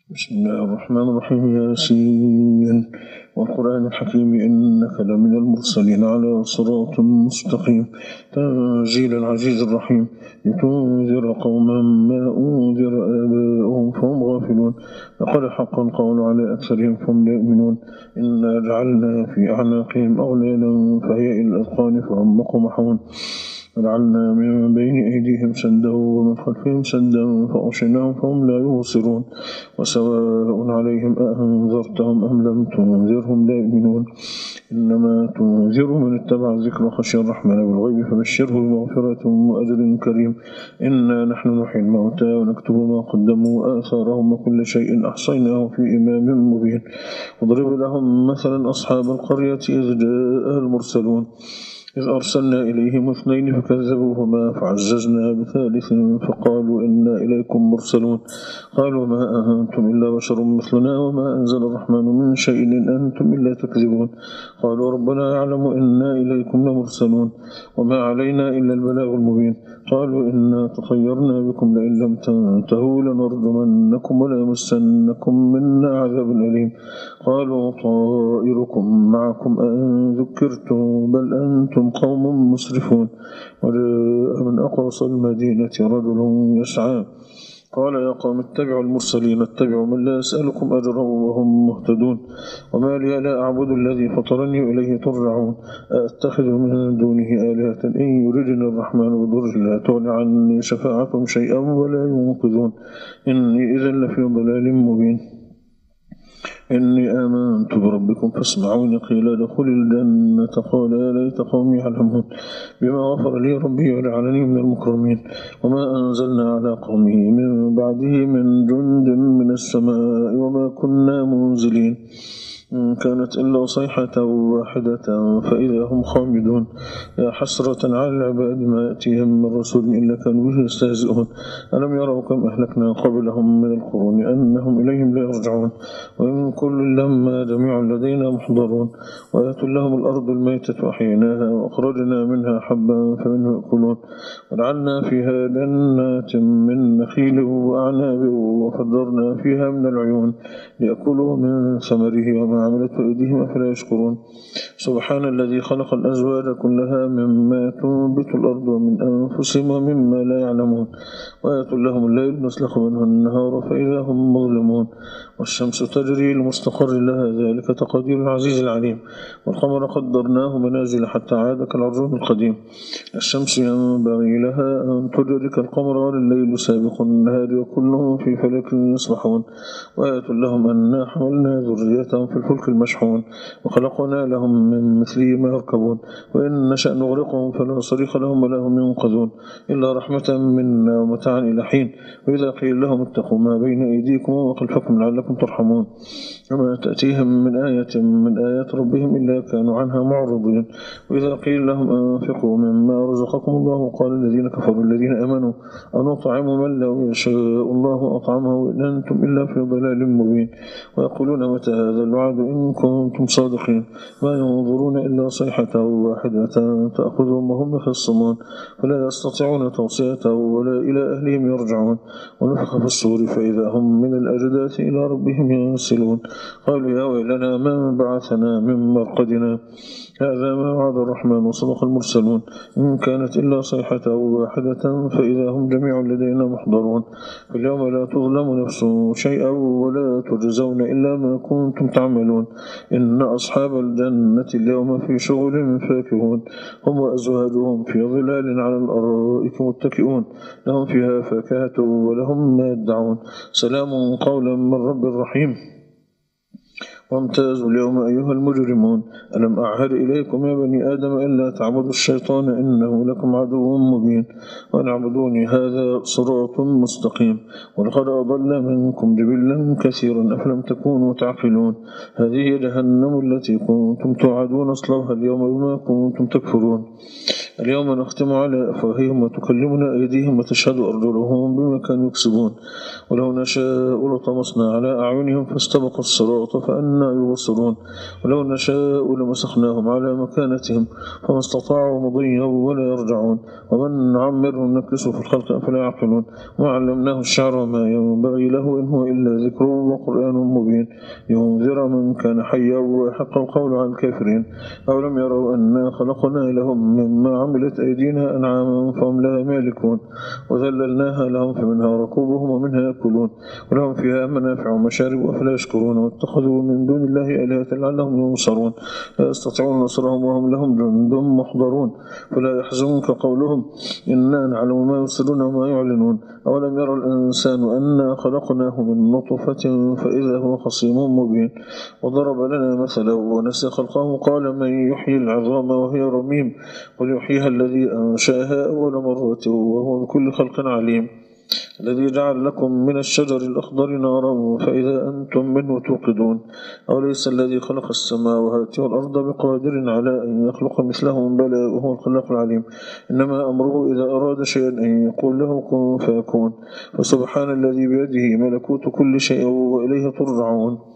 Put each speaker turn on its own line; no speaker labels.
بسم الله الرحمن الرحيم. ياسين والقرآن الحكيم إنك لمن المرسلين على صراط مستقيم تنزيل العزيز الرحيم لتنذر قوما ما أنذر آباؤهم فهم غافلون لقد حق القول على أكثرهم فهم لا يؤمنون إنا جعلنا في أعناقهم أغلالا فهي إلى الأذقان فهم مقمحون وجعلنا من بين أيديهم سدا ومن خلفهم سدا فأغشيناهم فهم لا يبصرون وسواء عليهم أأنذرتهم أم لم تنذرهم لا يؤمنون إنما تنذر من اتبع الذكر خشي الرحمن بالغيب فبشره بمغفرة وأجر كريم إنا نحن نحيي الموتى ونكتب ما قدموا وآثارهم وكل شيء أحصيناه في إمام مبين واضرب لهم مثلا أصحاب القرية إذ جاءها المرسلون إذ أرسلنا إليهم اثنين فكذبوهما فعززنا بثالث فقالوا إنا إليكم مرسلون قالوا ما أنتم إلا بشر مثلنا وما أنزل الرحمن من شيء إن أنتم إلا تكذبون قالوا ربنا يعلم إنا إليكم لمرسلون وما علينا إلا البلاغ المبين قالوا إنا تطيرنا بكم لئن لم تنتهوا لنرجمنكم وليمسنكم منا عذاب أليم قالوا طائركم معكم أن ذكرتم بل أنتم قوم مسرفون وجاء من أقصى المدينة رجل يسعى قال يا قوم اتبعوا المرسلين اتبعوا من لا يسألكم أجرا وهم مهتدون وما لي لا أعبد الذي فطرني إليه ترجعون أتخذ من دونه آلهة إن يردني الرحمن بضر لا تغني عني شفاعتهم شيئا ولا ينقذون إني إذا لفي ضلال مبين إني آمنت بربكم فاسمعوني قيل ادخل الجنة قال يا ليت قومي يعلمون بما غفر لي ربي وجعلني من المكرمين وما أنزلنا على قومه من بعده من جند من السماء وما كنا منزلين كانت إلا صيحة واحدة فإذا هم خامدون يا حسرة على العباد ما يأتيهم من رسول إلا كانوا به يستهزئون ألم يروا كم أهلكنا قبلهم من القرون أنهم إليهم لا يرجعون وإن كل لما جميع لدينا محضرون وآت لهم الأرض الميتة وأحييناها وأخرجنا منها حبا فمنه يأكلون وجعلنا فيها جنات من نخيل وأعناب وفجرنا فيها من العيون ليأكلوا من ثمره وما عملت أيديهم أفلا يشكرون سبحان الذي خلق الأزواج كلها مما تنبت الأرض ومن أنفسهم ومما لا يعلمون وآية لهم الليل نسلخ منه النهار فإذا هم مظلمون والشمس تجري لمستقر لها ذلك تقدير العزيز العليم والقمر قدرناه منازل حتى عاد كالعرجون القديم الشمس ينبغي لها أن تدرك القمر والليل سابق النهار وكلهم في فلك يسبحون وآية لهم أنا حملنا ذريتهم في الفلك المشحون وخلقنا لهم من مثله ما يركبون وإن نشأ نغرقهم فلا صريخ لهم ولا هم ينقذون إلا رحمة منا ومتاعا إلى حين وإذا قيل لهم اتقوا ما بين أيديكم وخلفكم لعلكم ترحمون وما تأتيهم من آية من آيات ربهم إلا كانوا عنها معرضين وإذا قيل لهم أنفقوا مما رزقكم الله قال الذين كفروا الذين آمنوا أنطعم من لو يشاء الله أطعمه إن أنتم إلا في ضلال مبين ويقولون متى هذا الوعد إن كنتم صادقين ما ينظرون إلا صيحة واحدة تأخذهم وهم يخصمون فلا يستطيعون توصية ولا إلى أهلهم يرجعون ونفخ في الصور فإذا هم من الأجداث إلى ربهم ينسلون قالوا يا ويلنا من بعثنا من مرقدنا هذا ما وعد الرحمن وصدق المرسلون إن كانت إلا صيحة واحدة فإذا هم جميع لدينا محضرون فاليوم لا تظلم نفس شيئا ولا تجزون إلا ما كنتم تعملون إن أصحاب الجنة اليوم في شغل فاكهون هم وأزواجهم في ظلال على الأرائك متكئون لهم فيها فاكهة ولهم ما يدعون سلام قولا من رب رحيم وامتازوا اليوم أيها المجرمون ألم أعهد إليكم يا بني آدم ألا تعبدوا الشيطان إنه لكم عدو مبين وأن اعبدوني هذا صراط مستقيم ولقد أضل منكم جبلا كثيرا أفلم تكونوا تعقلون هذه جهنم التي كنتم توعدون اصلوها اليوم بما كنتم تكفرون اليوم نختم على أفواههم وتكلمنا أيديهم وتشهد أرجلهم بما كانوا يكسبون ولو نشاء لطمسنا على أعينهم فاستبقوا الصراط فأنا أنا يبصرون ولو نشاء لمسخناهم على مكانتهم فما استطاعوا مضيا ولا يرجعون ومن نعمره نكسه في الخلق أفلا يعقلون وما علمناه الشعر وما ينبغي له إن هو إلا ذكر وقرآن مبين لينذر من كان حيا ويحق القول على الكافرين أولم يروا أنا خلقنا لهم مما عملت أيدينا أنعاما فهم لها مالكون وذللناها لهم فمنها ركوبهم ومنها يأكلون ولهم فيها منافع ومشارب أفلا يشكرون واتخذوا من دون الله آلهة لعلهم ينصرون لا يستطيعون نصرهم وهم لهم جند محضرون فلا يحزنك قولهم إنا نعلم ما يسرون وما يعلنون أولم يرى الإنسان أنا خلقناه من نطفة فإذا هو خصيم مبين وضرب لنا مثلا ونسي خلقه قال من يحيي العظام وهي رميم قل يحييها الذي أنشأها أول مرة وهو بكل خلق عليم الذي جعل لكم من الشجر الأخضر نارا فإذا أنتم منه توقدون أوليس الذي خلق السماوات والأرض بقادر على أن يخلق مثلهم بلى وهو الخلاق العليم إنما أمره إذا أراد شيئا أن يقول له كن فيكون فسبحان الذي بيده ملكوت كل شيء وإليه ترجعون